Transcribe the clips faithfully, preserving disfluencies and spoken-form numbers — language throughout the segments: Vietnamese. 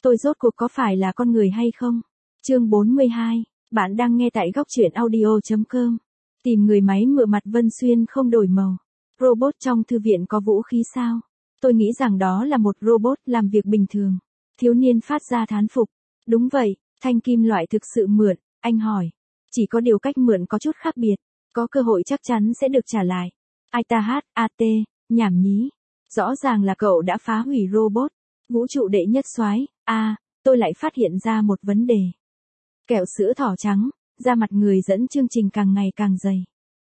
tôi rốt cuộc có phải là con người hay không? Chương bốn mươi hai, bạn đang nghe tại góc truyện audio.com. Tìm người máy mượa mặt Vân Xuyên không đổi màu. Robot trong thư viện có vũ khí sao? Tôi nghĩ rằng đó là một robot làm việc bình thường. Thiếu niên phát ra thán phục. Đúng vậy, thanh kim loại thực sự mượn, anh hỏi. Chỉ có điều cách mượn có chút khác biệt. Có cơ hội chắc chắn sẽ được trả lại. Ai ta hát, a tê, nhảm nhí. Rõ ràng là cậu đã phá hủy robot. Vũ trụ đệ nhất soái. A, à, tôi lại phát hiện ra một vấn đề. Kẹo sữa thỏ trắng, da mặt người dẫn chương trình càng ngày càng dày.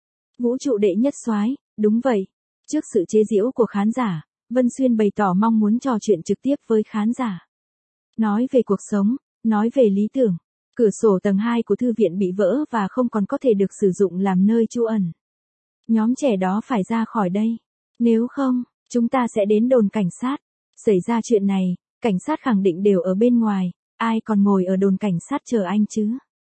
Vũ trụ đệ nhất soái, đúng vậy. Trước sự chế giễu của khán giả, Vân Xuyên bày tỏ mong muốn trò chuyện trực tiếp với khán giả. Nói về cuộc sống, nói về lý tưởng. Cửa sổ tầng hai của thư viện bị vỡ và không còn có thể được sử dụng làm nơi trú ẩn. Nhóm trẻ đó phải ra khỏi đây. Nếu không, chúng ta sẽ đến đồn cảnh sát. Xảy ra chuyện này, cảnh sát khẳng định đều ở bên ngoài, ai còn ngồi ở đồn cảnh sát chờ anh chứ?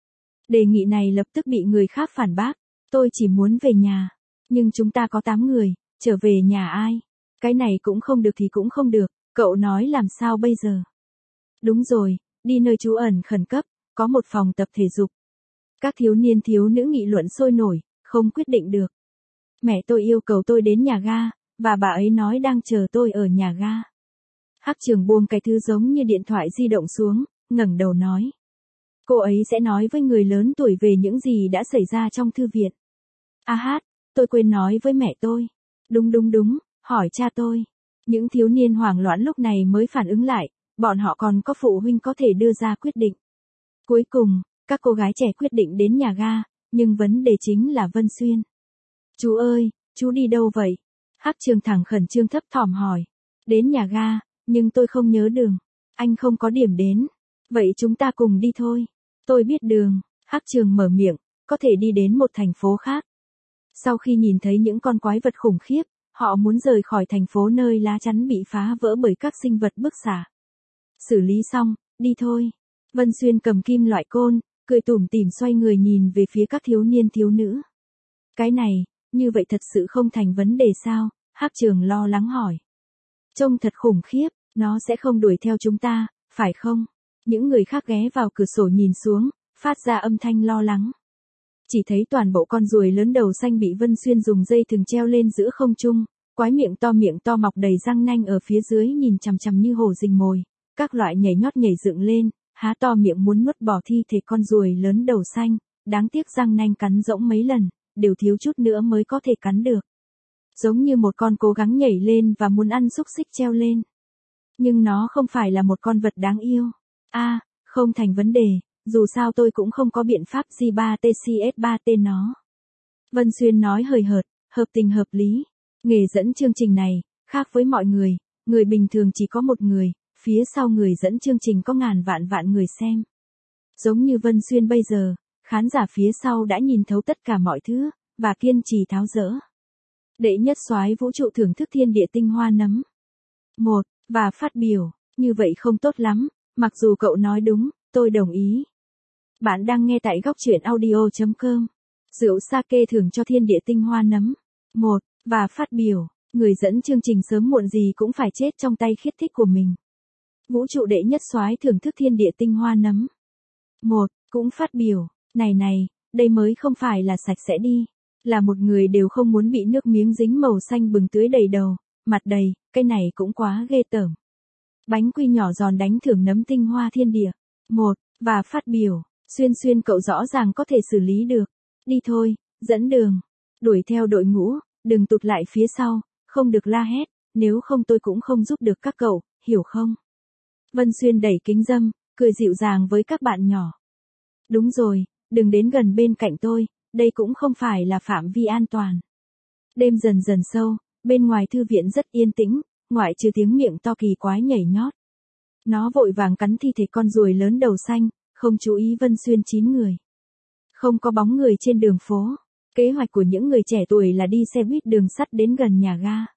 Đề nghị này lập tức bị người khác phản bác. Tôi chỉ muốn về nhà. Nhưng chúng ta có tám người, trở về nhà ai? Cái này cũng không được thì cũng không được, cậu nói làm sao bây giờ? Đúng rồi, đi nơi trú ẩn khẩn cấp, có một phòng tập thể dục. Các thiếu niên thiếu nữ nghị luận sôi nổi, không quyết định được. Mẹ tôi yêu cầu tôi đến nhà ga, và bà ấy nói đang chờ tôi ở nhà ga. Hắc Trường buông cái thứ giống như điện thoại di động xuống, ngẩng đầu nói. Cô ấy sẽ nói với người lớn tuổi về những gì đã xảy ra trong thư viện. A hát, tôi quên nói với mẹ tôi. Đúng đúng đúng, hỏi cha tôi. Những thiếu niên hoảng loạn lúc này mới phản ứng lại, bọn họ còn có phụ huynh có thể đưa ra quyết định. Cuối cùng, các cô gái trẻ quyết định đến nhà ga, nhưng vấn đề chính là Vân Xuyên. Chú ơi, chú đi đâu vậy? Hắc Trường thẳng khẩn trương thấp thỏm hỏi. Đến nhà ga, nhưng tôi không nhớ đường. Anh không có điểm đến. Vậy chúng ta cùng đi thôi. Tôi biết đường. Hắc Trường mở miệng, có thể đi đến một thành phố khác. Sau khi nhìn thấy những con quái vật khủng khiếp, họ muốn rời khỏi thành phố nơi lá chắn bị phá vỡ bởi các sinh vật bức xạ. Xử lý xong, đi thôi. Vân Xuyên cầm kim loại côn, cười tủm tỉm xoay người nhìn về phía các thiếu niên thiếu nữ. Cái này, như vậy thật sự không thành vấn đề sao? Hắc Trường lo lắng hỏi. Trông thật khủng khiếp, nó sẽ không đuổi theo chúng ta, phải không? Những người khác ghé vào cửa sổ nhìn xuống, phát ra âm thanh lo lắng. Chỉ thấy toàn bộ con ruồi lớn đầu xanh bị Vân Xuyên dùng dây thừng treo lên giữa không trung, quái miệng to miệng to mọc đầy răng nanh ở phía dưới nhìn chằm chằm như hổ rình mồi, các loại nhảy nhót nhảy dựng lên, há to miệng muốn nuốt bỏ thi thể con ruồi lớn đầu xanh, đáng tiếc răng nanh cắn rỗng mấy lần, đều thiếu chút nữa mới có thể cắn được. Giống như một con cố gắng nhảy lên và muốn ăn xúc xích treo lên. Nhưng nó không phải là một con vật đáng yêu. A, à, không thành vấn đề, dù sao tôi cũng không có biện pháp G ba T C S ba T nó. Vân Xuyên nói hời hợt, hợp tình hợp lý. Nghề dẫn chương trình này, khác với mọi người, người bình thường chỉ có một người, phía sau người dẫn chương trình có ngàn vạn vạn người xem. Giống như Vân Xuyên bây giờ, khán giả phía sau đã nhìn thấu tất cả mọi thứ, và kiên trì tháo dỡ. Đệ nhất soái vũ trụ thưởng thức thiên địa tinh hoa nấm. Một, và phát biểu, như vậy không tốt lắm, mặc dù cậu nói đúng, tôi đồng ý. Bạn đang nghe tại góc truyện audio.com. Rượu sake thưởng cho thiên địa tinh hoa nấm. Một, và phát biểu, người dẫn chương trình sớm muộn gì cũng phải chết trong tay khiết thích của mình. Vũ trụ đệ nhất soái thưởng thức thiên địa tinh hoa nấm. Một, cũng phát biểu, này này, đây mới không phải là sạch sẽ đi. Là một người đều không muốn bị nước miếng dính màu xanh bừng tưới đầy đầu, mặt đầy, cái này cũng quá ghê tởm. Bánh quy nhỏ giòn đánh thưởng nấm tinh hoa thiên địa. Một, và phát biểu, Xuyên Xuyên cậu rõ ràng có thể xử lý được. Đi thôi, dẫn đường. Đuổi theo đội ngũ, đừng tụt lại phía sau, không được la hét, nếu không tôi cũng không giúp được các cậu, hiểu không? Vân Xuyên đẩy kính râm, cười dịu dàng với các bạn nhỏ. Đúng rồi, đừng đến gần bên cạnh tôi, đây cũng không phải là phạm vi an toàn. Đêm dần dần sâu, bên ngoài thư viện rất yên tĩnh, ngoại trừ tiếng miệng to kỳ quái nhảy nhót. Nó vội vàng cắn thi thể con ruồi lớn đầu xanh, không chú ý Vân Xuyên chín người. Không có bóng người trên đường phố. Kế hoạch của những người trẻ tuổi là đi xe buýt đường sắt đến gần nhà ga.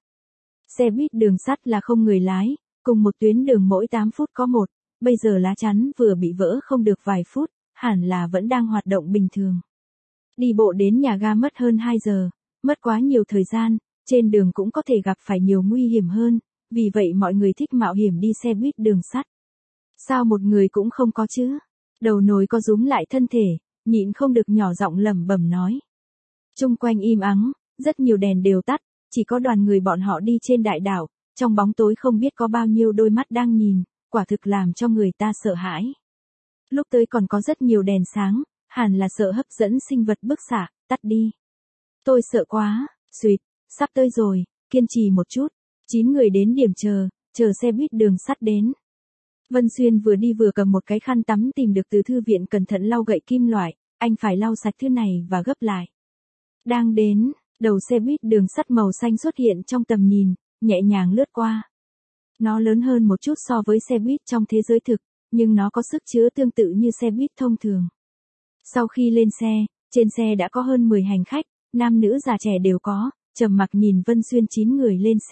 Xe buýt đường sắt là không người lái, cùng một tuyến đường mỗi tám phút có một, bây giờ lá chắn vừa bị vỡ không được vài phút, hẳn là vẫn đang hoạt động bình thường. Đi bộ đến nhà ga mất hơn hai giờ, mất quá nhiều thời gian, trên đường cũng có thể gặp phải nhiều nguy hiểm hơn, vì vậy mọi người thích mạo hiểm đi xe buýt đường sắt. Sao một người cũng không có chứ? Đầu nồi co rúm lại thân thể, nhịn không được nhỏ giọng lẩm bẩm nói. Chung quanh im ắng, rất nhiều đèn đều tắt, chỉ có đoàn người bọn họ đi trên đại đảo, trong bóng tối không biết có bao nhiêu đôi mắt đang nhìn, quả thực làm cho người ta sợ hãi. Lúc tới còn có rất nhiều đèn sáng, hẳn là sợ hấp dẫn sinh vật bức xạ, tắt đi. Tôi sợ quá, suýt, sắp tới rồi, kiên trì một chút. Chín người đến điểm chờ, chờ xe buýt đường sắt đến. Vân Xuyên vừa đi vừa cầm một cái khăn tắm tìm được từ thư viện cẩn thận lau gậy kim loại, anh phải lau sạch thứ này và gấp lại. Đang đến, đầu xe buýt đường sắt màu xanh xuất hiện trong tầm nhìn, nhẹ nhàng lướt qua. Nó lớn hơn một chút so với xe buýt trong thế giới thực, nhưng nó có sức chứa tương tự như xe buýt thông thường. Sau khi lên xe, trên xe đã có hơn mười hành khách, nam nữ già trẻ đều có, trầm mặc nhìn Vân Xuyên chín người lên xe.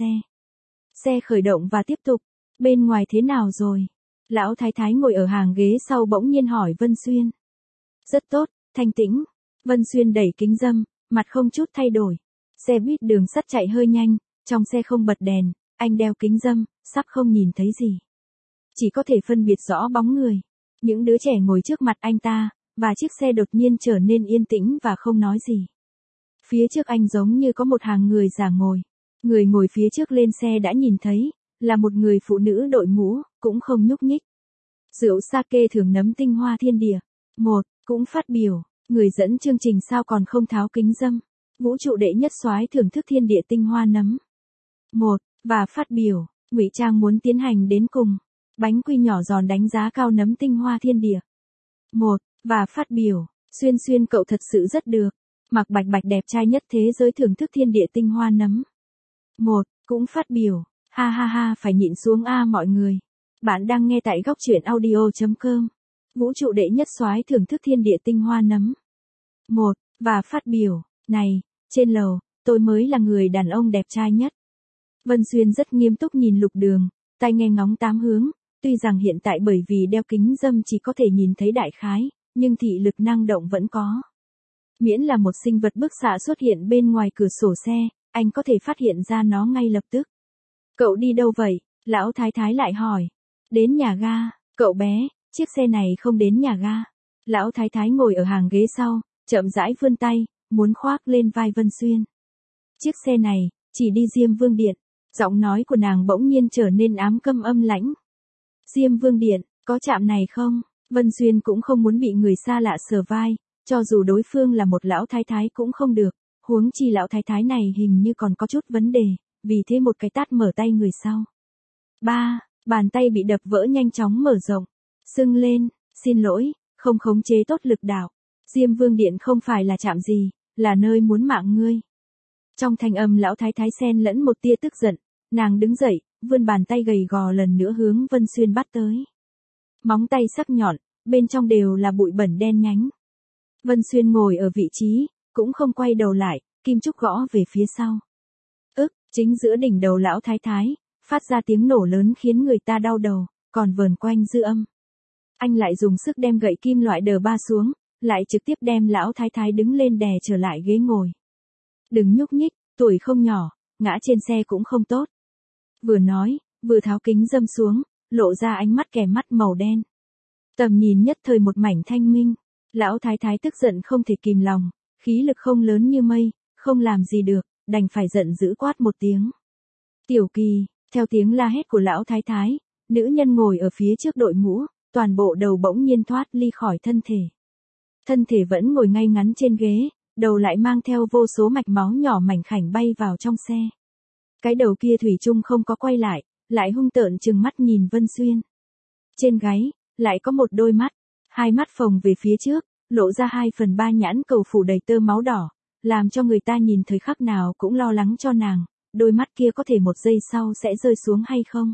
Xe khởi động và tiếp tục. Bên ngoài thế nào rồi? Lão thái thái ngồi ở hàng ghế sau bỗng nhiên hỏi Vân Xuyên. Rất tốt, thanh tĩnh. Vân Xuyên đẩy kính râm, mặt không chút thay đổi. Xe buýt đường sắt chạy hơi nhanh, trong xe không bật đèn, anh đeo kính râm, sắp không nhìn thấy gì. Chỉ có thể phân biệt rõ bóng người. Những đứa trẻ ngồi trước mặt anh ta, và chiếc xe đột nhiên trở nên yên tĩnh và không nói gì. Phía trước anh giống như có một hàng người già ngồi. Người ngồi phía trước lên xe đã nhìn thấy, là một người phụ nữ đội mũ, cũng không nhúc nhích. Rượu sake thường nấm tinh hoa thiên địa. Một, cũng phát biểu, người dẫn chương trình sao còn không tháo kính râm. Vũ trụ đệ nhất soái thưởng thức thiên địa tinh hoa nấm. Một, và phát biểu, ngụy trang muốn tiến hành đến cùng. Bánh quy nhỏ giòn đánh giá cao nấm tinh hoa thiên địa. Một, và phát biểu, Xuyên Xuyên cậu thật sự rất được. Mạc Bạch Bạch đẹp trai nhất thế giới thưởng thức thiên địa tinh hoa nấm. Một, cũng phát biểu, ha ha ha phải nhịn xuống a mọi người. Bạn đang nghe tại góc truyện audio.com. Vũ trụ đệ nhất soái thưởng thức thiên địa tinh hoa nấm. Một, và phát biểu, này, trên lầu, tôi mới là người đàn ông đẹp trai nhất. Vân Xuyên rất nghiêm túc nhìn Lục Đường, tai nghe ngóng tám hướng, tuy rằng hiện tại bởi vì đeo kính râm chỉ có thể nhìn thấy đại khái, nhưng thị lực năng động vẫn có. Miễn là một sinh vật bức xạ xuất hiện bên ngoài cửa sổ xe, anh có thể phát hiện ra nó ngay lập tức. Cậu đi đâu vậy? Lão thái thái lại hỏi. Đến nhà ga, cậu bé, chiếc xe này không đến nhà ga. Lão thái thái ngồi ở hàng ghế sau, chậm rãi vươn tay, muốn khoác lên vai Vân Xuyên. Chiếc xe này, chỉ đi Diêm Vương Điện. Giọng nói của nàng bỗng nhiên trở nên ám câm âm lãnh. Diêm Vương Điện, có trạm này không? Vân Xuyên cũng không muốn bị người xa lạ sờ vai, cho dù đối phương là một lão thái thái cũng không được, huống chi lão thái thái này hình như còn có chút vấn đề, vì thế một cái tát mở tay người sau. Ba, bàn tay bị đập vỡ nhanh chóng mở rộng, sưng lên, xin lỗi, không khống chế tốt lực đạo. Diêm Vương Điện không phải là trạm gì, là nơi muốn mạng ngươi. Trong thanh âm lão thái thái xen lẫn một tia tức giận, nàng đứng dậy, vươn bàn tay gầy gò lần nữa hướng Vân Xuyên bắt tới. Móng tay sắc nhọn, bên trong đều là bụi bẩn đen nhánh. Vân Xuyên ngồi ở vị trí, cũng không quay đầu lại, kim trúc gõ về phía sau. Ức, chính giữa đỉnh đầu lão thái thái, phát ra tiếng nổ lớn khiến người ta đau đầu, còn vờn quanh dư âm. Anh lại dùng sức đem gậy kim loại đờ ba xuống, lại trực tiếp đem lão thái thái đứng lên đè trở lại ghế ngồi. Đừng nhúc nhích, tuổi không nhỏ, ngã trên xe cũng không tốt. Vừa nói, vừa tháo kính râm xuống, lộ ra ánh mắt kẻ mắt màu đen. Tầm nhìn nhất thời một mảnh thanh minh. Lão thái thái tức giận không thể kìm lòng, khí lực không lớn như mây, không làm gì được, đành phải giận dữ quát một tiếng. Tiểu Kỳ, theo tiếng la hét của lão thái thái, nữ nhân ngồi ở phía trước đội mũ, toàn bộ đầu bỗng nhiên thoát ly khỏi thân thể. Thân thể vẫn ngồi ngay ngắn trên ghế, đầu lại mang theo vô số mạch máu nhỏ mảnh khảnh bay vào trong xe. Cái đầu kia thủy chung không có quay lại, lại hung tợn trừng mắt nhìn Vân Xuyên. Trên gáy, lại có một đôi mắt, hai mắt phồng về phía trước, lộ ra hai phần ba nhãn cầu phủ đầy tơ máu đỏ, làm cho người ta nhìn thời khắc nào cũng lo lắng cho nàng, đôi mắt kia có thể một giây sau sẽ rơi xuống hay không.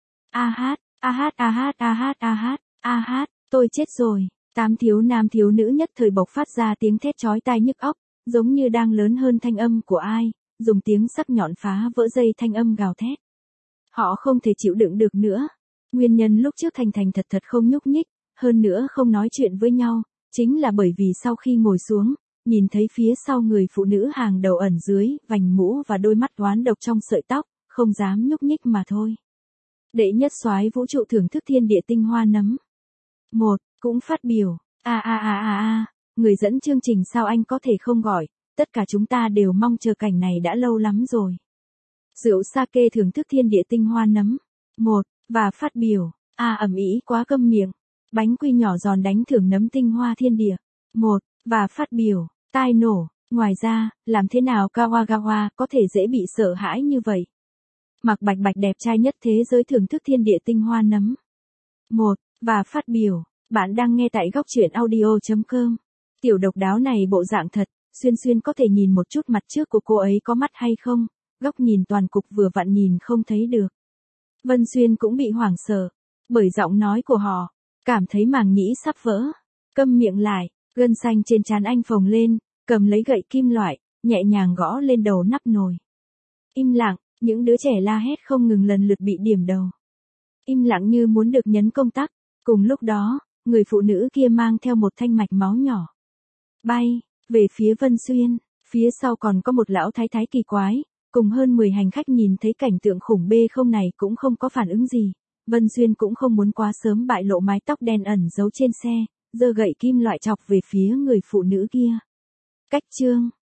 A hát, a hát a hát a hát a hát, a hát, tôi chết rồi. Tám thiếu nam thiếu nữ nhất thời bộc phát ra tiếng thét chói tai nhức óc, giống như đang lớn hơn thanh âm của ai, dùng tiếng sắc nhọn phá vỡ dây thanh âm gào thét. Họ không thể chịu đựng được nữa. Nguyên nhân lúc trước thành thành thật thật không nhúc nhích, hơn nữa không nói chuyện với nhau, chính là bởi vì sau khi ngồi xuống, nhìn thấy phía sau người phụ nữ hàng đầu ẩn dưới, vành mũ và đôi mắt oán độc trong sợi tóc, không dám nhúc nhích mà thôi. Đệ nhất soái vũ trụ thưởng thức thiên địa tinh hoa nấm. Một, cũng phát biểu, a a a a a, người dẫn chương trình sao anh có thể không gọi, tất cả chúng ta đều mong chờ cảnh này đã lâu lắm rồi. Rượu sake thưởng thức thiên địa tinh hoa nấm. Một, và phát biểu, a ầm ĩ quá câm miệng. Bánh quy nhỏ giòn đánh thưởng nấm tinh hoa thiên địa. Một, và phát biểu, tai nổ, ngoài ra, làm thế nào Kawagawa có thể dễ bị sợ hãi như vậy? Mạc Bạch Bạch đẹp trai nhất thế giới thưởng thức thiên địa tinh hoa nấm. Một, và phát biểu, bạn đang nghe tại góc truyện audio.com. Tiểu độc đáo này bộ dạng thật, Xuyên Xuyên có thể nhìn một chút mặt trước của cô ấy có mắt hay không, góc nhìn toàn cục vừa vặn nhìn không thấy được. Vân Xuyên cũng bị hoảng sợ, bởi giọng nói của họ, cảm thấy màng nhĩ sắp vỡ. Câm miệng lại, gân xanh trên trán anh phồng lên, cầm lấy gậy kim loại, nhẹ nhàng gõ lên đầu nắp nồi. Im lặng, những đứa trẻ la hét không ngừng lần lượt bị điểm đầu. Im lặng như muốn được nhấn công tắc, cùng lúc đó, người phụ nữ kia mang theo một thanh mạch máu nhỏ. Bay, về phía Vân Xuyên, phía sau còn có một lão thái thái kỳ quái, cùng hơn mười hành khách nhìn thấy cảnh tượng khủng bê không này cũng không có phản ứng gì. Vân Xuyên cũng không muốn quá sớm bại lộ mái tóc đen ẩn giấu trên xe, giơ gậy kim loại chọc về phía người phụ nữ kia. Cách chương